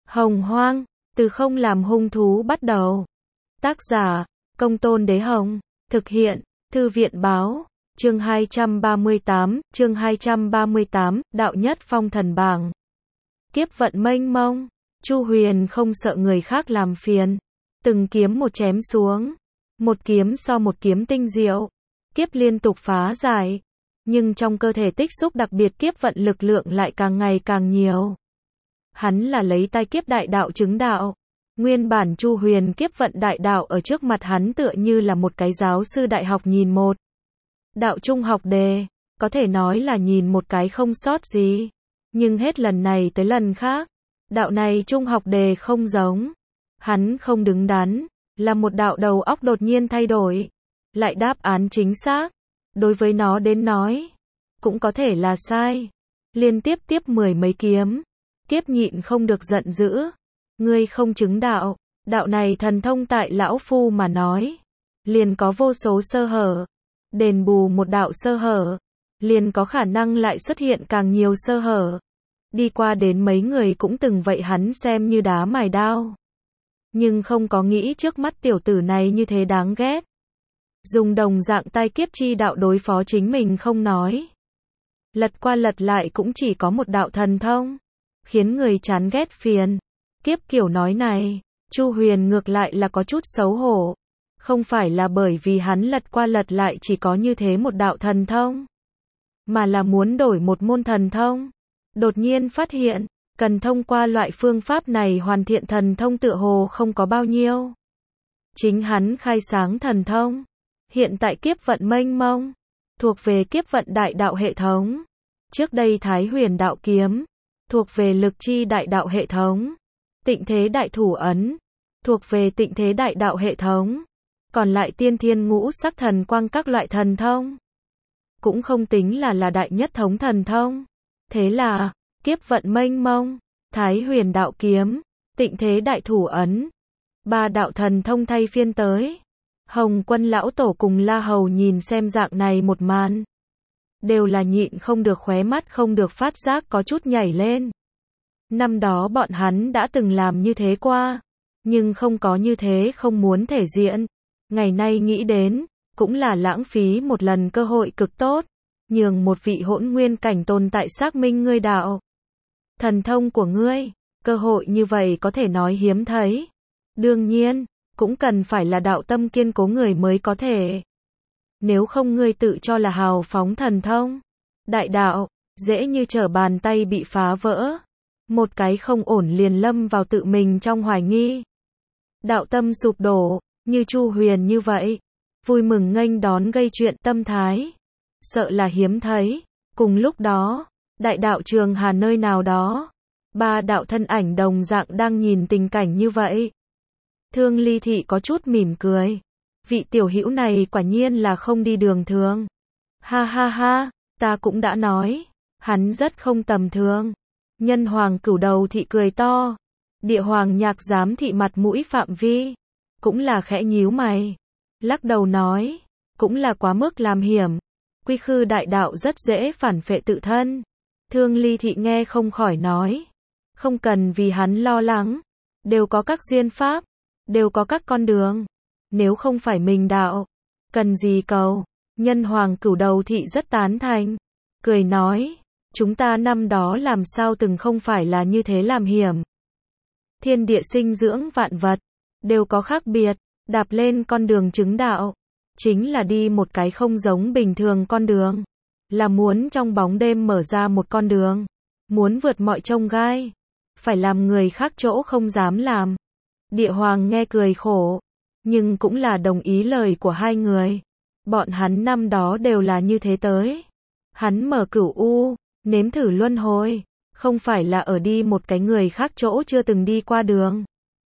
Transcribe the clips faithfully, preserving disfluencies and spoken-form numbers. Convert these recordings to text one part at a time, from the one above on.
Hồng Hoang, từ không làm hung thú bắt đầu. Tác giả, Công Tôn Đế Hồng. Thực hiện, Thư viện Báo. Chương hai trăm ba mươi tám, chương hai trăm ba mươi tám, Đạo Nhất Phong Thần Bảng. Kiếp vận mênh mông, Chu Huyền không sợ người khác làm phiền, từng kiếm một chém xuống, một kiếm so một kiếm tinh diệu, kiếp liên tục phá giải, nhưng trong cơ thể tích xúc đặc biệt kiếp vận lực lượng lại càng ngày càng nhiều. Hắn là lấy tay kiếp đại đạo chứng đạo. Nguyên bản Chu Huyền kiếp vận đại đạo ở trước mặt hắn tựa như là một cái giáo sư đại học nhìn một đạo trung học đề, có thể nói là nhìn một cái không sót gì. Nhưng hết lần này tới lần khác, đạo này trung học đề không giống. Hắn không đứng đắn, là một đạo đầu óc đột nhiên thay đổi. Lại đáp án chính xác. Đối với nó đến nói, cũng có thể là sai. Liên tiếp tiếp mười mấy kiếm. Kiếp nhịn không được giận dữ. Ngươi không chứng đạo, đạo này thần thông tại lão phu mà nói. Liền có vô số sơ hở. Đền bù một đạo sơ hở. Liền có khả năng lại xuất hiện càng nhiều sơ hở. Đi qua đến mấy người cũng từng vậy hắn xem như đá mài đao. Nhưng không có nghĩ trước mắt tiểu tử này như thế đáng ghét. Dùng đồng dạng tay kiếp chi đạo đối phó chính mình không nói. Lật qua lật lại cũng chỉ có một đạo thần thông. Khiến người chán ghét phiền. Kiếp kiểu nói này, Chu Huyền ngược lại là có chút xấu hổ. Không phải là bởi vì hắn lật qua lật lại chỉ có như thế một đạo thần thông. Mà là muốn đổi một môn thần thông. Đột nhiên phát hiện, cần thông qua loại phương pháp này hoàn thiện thần thông tựa hồ không có bao nhiêu. Chính hắn khai sáng thần thông. Hiện tại kiếp vận mênh mông. Thuộc về kiếp vận đại đạo hệ thống. Trước đây Thái Huyền đạo kiếm. Thuộc về lực chi đại đạo hệ thống. Tịnh thế đại thủ ấn. Thuộc về tịnh thế đại đạo hệ thống. Còn lại tiên thiên ngũ sắc thần quang các loại thần thông. Cũng không tính là là đại nhất thống thần thông. Thế là, kiếp vận mênh mông, Thái Huyền đạo kiếm, tịnh thế đại thủ ấn. Ba đạo thần thông thay phiên tới. Hồng Quân lão tổ cùng La Hầu nhìn xem dạng này một màn. Đều là nhịn không được khóe mắt không được phát giác có chút nhảy lên. Năm đó bọn hắn đã từng làm như thế qua. Nhưng không có như thế không muốn thể diện. Ngày nay nghĩ đến, cũng là lãng phí một lần cơ hội cực tốt. Nhường một vị hỗn nguyên cảnh tồn tại xác minh ngươi đạo. Thần thông của ngươi, cơ hội như vậy có thể nói hiếm thấy. Đương nhiên, cũng cần phải là đạo tâm kiên cố người mới có thể. Nếu không ngươi tự cho là hào phóng thần thông. Đại đạo, dễ như trở bàn tay bị phá vỡ. Một cái không ổn liền lâm vào tự mình trong hoài nghi. Đạo tâm sụp đổ, như Chu Huyền như vậy. Vui mừng nghênh đón gây chuyện tâm thái. Sợ là hiếm thấy. Cùng lúc đó, đại đạo Trường Hà nơi nào đó. Ba đạo thân ảnh đồng dạng đang nhìn tình cảnh như vậy. Thương Ly Thị có chút mỉm cười. Vị tiểu hữu này quả nhiên là không đi đường thường. Ha ha ha, ta cũng đã nói. Hắn rất không tầm thường. Nhân Hoàng Cửu Đầu Thị cười to. Địa Hoàng Nhạc Giám Thị mặt mũi phạm vi. Cũng là khẽ nhíu mày. Lắc đầu nói. Cũng là quá mức làm hiểm. Quy khư đại đạo rất dễ phản phệ tự thân. Thương Ly Thị nghe không khỏi nói. Không cần vì hắn lo lắng. Đều có các duyên pháp. Đều có các con đường. Nếu không phải mình đạo. Cần gì cầu. Nhân Hoàng Cửu Đầu Thị rất tán thành. Cười nói. Chúng ta năm đó làm sao từng không phải là như thế làm hiểm. Thiên địa sinh dưỡng vạn vật. Đều có khác biệt. Đạp lên con đường chứng đạo. Chính là đi một cái không giống bình thường con đường. Là muốn trong bóng đêm mở ra một con đường. Muốn vượt mọi chông gai. Phải làm người khác chỗ không dám làm. Địa Hoàng nghe cười khổ. Nhưng cũng là đồng ý lời của hai người. Bọn hắn năm đó đều là như thế tới. Hắn mở cửu u. Nếm thử luân hồi. Không phải là ở đi một cái người khác chỗ chưa từng đi qua đường.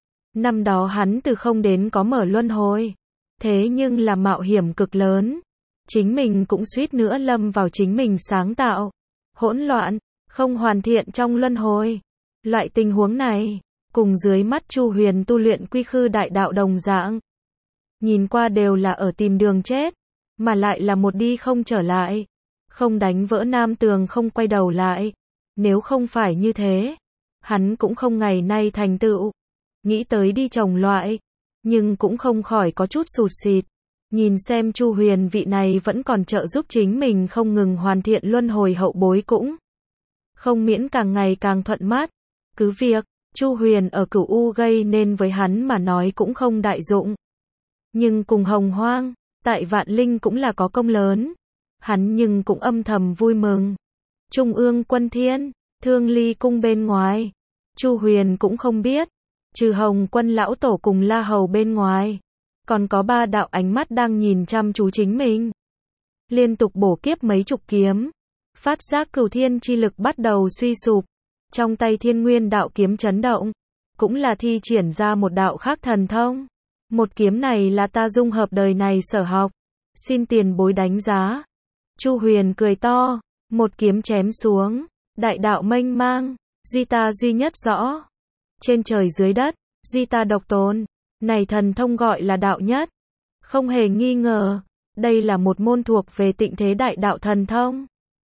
Năm đó hắn từ không đến có mở luân hồi. Thế nhưng là mạo hiểm cực lớn. Chính mình cũng suýt nữa lâm vào chính mình sáng tạo. Hỗn loạn, không hoàn thiện trong luân hồi. Loại tình huống này, cùng dưới mắt Chu Huyền tu luyện quy khư đại đạo đồng dạng. Nhìn qua đều là ở tìm đường chết. Mà lại là một đi không trở lại. Không đánh vỡ nam tường không quay đầu lại. Nếu không phải như thế, hắn cũng không ngày nay thành tựu, nghĩ tới đi trồng loại, nhưng cũng không khỏi có chút sụt sịt. Nhìn xem Chu Huyền vị này vẫn còn trợ giúp chính mình không ngừng hoàn thiện luân hồi hậu bối cũng không miễn càng ngày càng thuận mắt. Cứ việc, Chu Huyền ở Cửu U gây nên với hắn mà nói cũng không đại dụng. Nhưng cùng Hồng Hoang, tại Vạn Linh cũng là có công lớn. Hắn nhưng cũng âm thầm vui mừng. Trung ương Quân Thiên, Thương Ly cung bên ngoài, Chu Huyền cũng không biết, trừ Hồng Quân lão tổ cùng La Hầu bên ngoài, còn có ba đạo ánh mắt đang nhìn chăm chú chính mình. Liên tục bổ kiếp mấy chục kiếm, phát giác cửu thiên chi lực bắt đầu suy sụp, trong tay Thiên Nguyên đạo kiếm chấn động, cũng là thi triển ra một đạo khác thần thông. Một kiếm này là ta dung hợp đời này sở học, xin tiền bối đánh giá. Chu Huyền cười to, một kiếm chém xuống, đại đạo mênh mang, duy ta duy nhất rõ. Trên trời dưới đất, duy ta độc tôn, này thần thông gọi là đạo nhất. Không hề nghi ngờ, đây là một môn thuộc về tịnh thế đại đạo thần thông.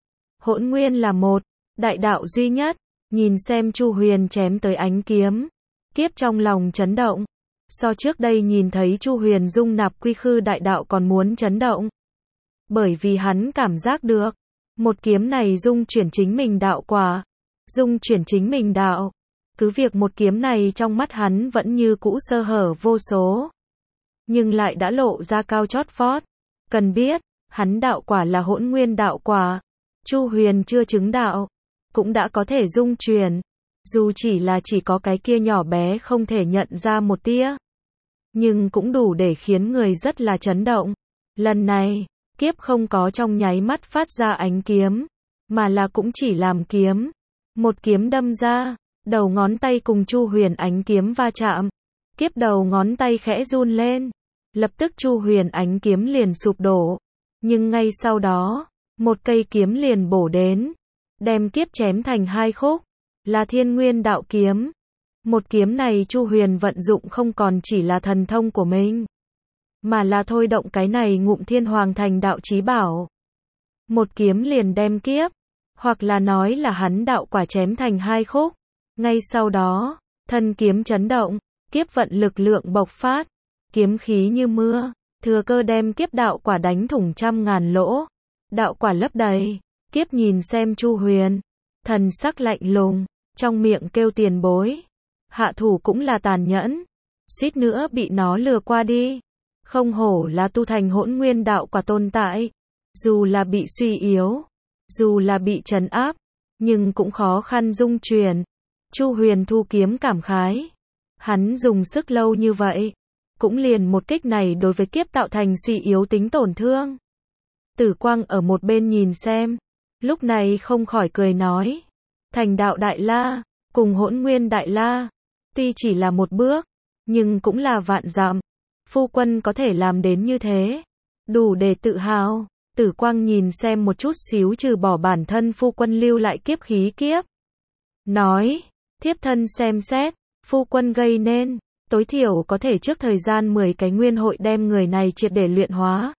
Hỗn nguyên là một, đại đạo duy nhất, nhìn xem Chu Huyền chém tới ánh kiếm, kiếp trong lòng chấn động. So trước đây nhìn thấy Chu Huyền dung nạp quy khư đại đạo còn muốn chấn động. Bởi vì hắn cảm giác được, một kiếm này dung chuyển chính mình đạo quả, dung chuyển chính mình đạo. Cứ việc một kiếm này trong mắt hắn vẫn như cũ sơ hở vô số, nhưng lại đã lộ ra cao chót vót. Cần biết, hắn đạo quả là hỗn nguyên đạo quả, Chu Huyền chưa chứng đạo, cũng đã có thể dung chuyển, dù chỉ là chỉ có cái kia nhỏ bé không thể nhận ra một tia, nhưng cũng đủ để khiến người rất là chấn động. Lần này, kiếp không có trong nháy mắt phát ra ánh kiếm, mà là cũng chỉ làm kiếm, một kiếm đâm ra, đầu ngón tay cùng Chu Huyền ánh kiếm va chạm, kiếp đầu ngón tay khẽ run lên, lập tức Chu Huyền ánh kiếm liền sụp đổ, nhưng ngay sau đó, một cây kiếm liền bổ đến, đem kiếp chém thành hai khúc, là Thiên Nguyên đạo kiếm. Một kiếm này Chu Huyền vận dụng không còn chỉ là thần thông của mình, mà là thôi động cái này ngụm Thiên Hoàng thành đạo chí bảo. Một kiếm liền đem kiếp, hoặc là nói là hắn đạo quả chém thành hai khúc. Ngay sau đó, thân kiếm chấn động, kiếp vận lực lượng bộc phát, kiếm khí như mưa, thừa cơ đem kiếp đạo quả đánh thủng trăm ngàn lỗ. Đạo quả lấp đầy, kiếp nhìn xem Chu Huyền, thần sắc lạnh lùng, trong miệng kêu tiền bối. Hạ thủ cũng là tàn nhẫn, suýt nữa bị nó lừa qua đi. Không hổ là tu thành hỗn nguyên đạo quả tồn tại, dù là bị suy yếu, dù là bị trấn áp, nhưng cũng khó khăn dung chuyển. Chu Huyền thu kiếm cảm khái, hắn dùng sức lâu như vậy, cũng liền một kích này đối với kiếp tạo thành suy yếu tính tổn thương. Tử Quang ở một bên nhìn xem, lúc này không khỏi cười nói, thành đạo đại la, cùng hỗn nguyên đại la, tuy chỉ là một bước, nhưng cũng là vạn dặm. Phu quân có thể làm đến như thế, đủ để tự hào. Tử Quang nhìn xem một chút xíu trừ bỏ bản thân phu quân lưu lại kiếp khí kiếp. Nói, thiếp thân xem xét, phu quân gây nên, tối thiểu có thể trước thời gian mười cái nguyên hội đem người này triệt để luyện hóa.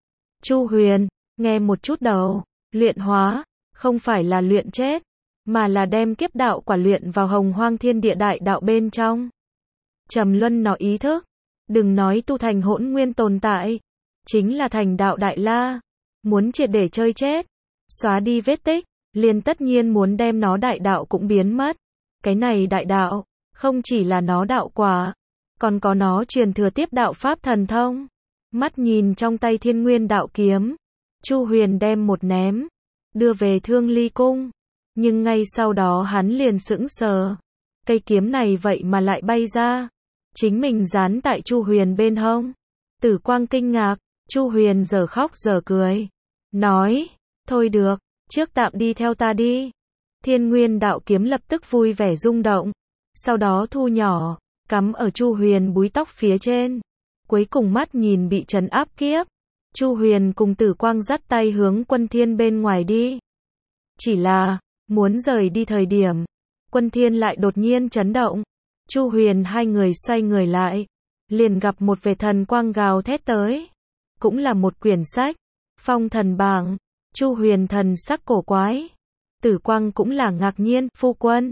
Chu Huyền, nghe một chút đầu, luyện hóa, không phải là luyện chết, mà là đem kiếp đạo quả luyện vào hồng hoang thiên địa đại đạo bên trong. Trầm luân nó ý thức, đừng nói tu thành hỗn nguyên tồn tại, chính là thành đạo đại la, muốn triệt để chơi chết, xóa đi vết tích, liền tất nhiên muốn đem nó đại đạo cũng biến mất. Cái này đại đạo, không chỉ là nó đạo quả, còn có nó truyền thừa tiếp đạo pháp thần thông. Mắt nhìn trong tay Thiên Nguyên đạo kiếm, Chu Huyền đem một ném, đưa về Thương Ly cung, nhưng ngay sau đó hắn liền sững sờ, cây kiếm này vậy mà lại bay ra, chính mình dán tại Chu Huyền bên hông. Tử Quang kinh ngạc, Chu Huyền giờ khóc giờ cười, nói, thôi được, trước tạm đi theo ta đi. Thiên Nguyên đạo kiếm lập tức vui vẻ rung động, sau đó thu nhỏ, cắm ở Chu Huyền búi tóc phía trên. Cuối cùng mắt nhìn bị trấn áp kiếp, Chu Huyền cùng Tử Quang dắt tay hướng Quân Thiên bên ngoài đi. Chỉ là, muốn rời đi thời điểm, Quân Thiên lại đột nhiên chấn động. Chu Huyền hai người xoay người lại, liền gặp một vệt thần quang gào thét tới. Cũng là một quyển sách, Phong Thần Bảng. Chu Huyền thần sắc cổ quái. Tử Quang cũng là ngạc nhiên, phu quân,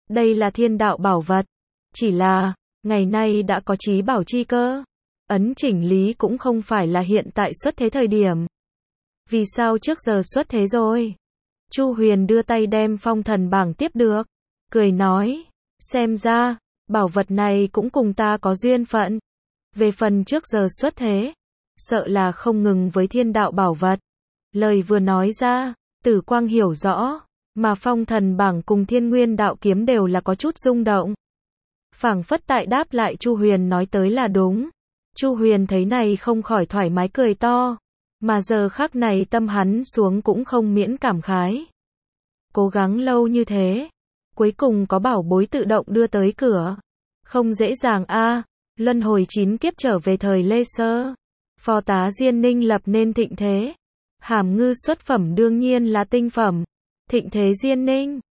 Đây là thiên đạo bảo vật. Chỉ là, ngày nay đã có chí bảo chi cơ. Ấn chỉnh lý cũng không phải là hiện tại xuất thế thời điểm. Vì sao trước giờ xuất thế rồi? Chu Huyền đưa tay đem phong thần bảng tiếp được. Cười nói, xem ra, bảo vật này cũng cùng ta có duyên phận. Về phần trước giờ xuất thế, sợ là không ngừng với thiên đạo bảo vật. Lời vừa nói ra, Tử Quang hiểu rõ, mà phong thần bảng cùng thiên nguyên đạo kiếm đều là có chút rung động. Phảng phất tại đáp lại Chu Huyền nói tới là đúng. Chu Huyền thấy này không khỏi thoải mái cười to, mà giờ khắc này tâm hắn xuống cũng không miễn cảm khái. Cố gắng lâu như thế, cuối cùng có bảo bối tự động đưa tới cửa. Không dễ dàng a, luân hồi chín kiếp trở về thời Lê Sơ. Phó tá Diên Ninh lập nên thịnh thế. Hàm ngư xuất phẩm đương nhiên là tinh phẩm. Thịnh thế Diên Ninh.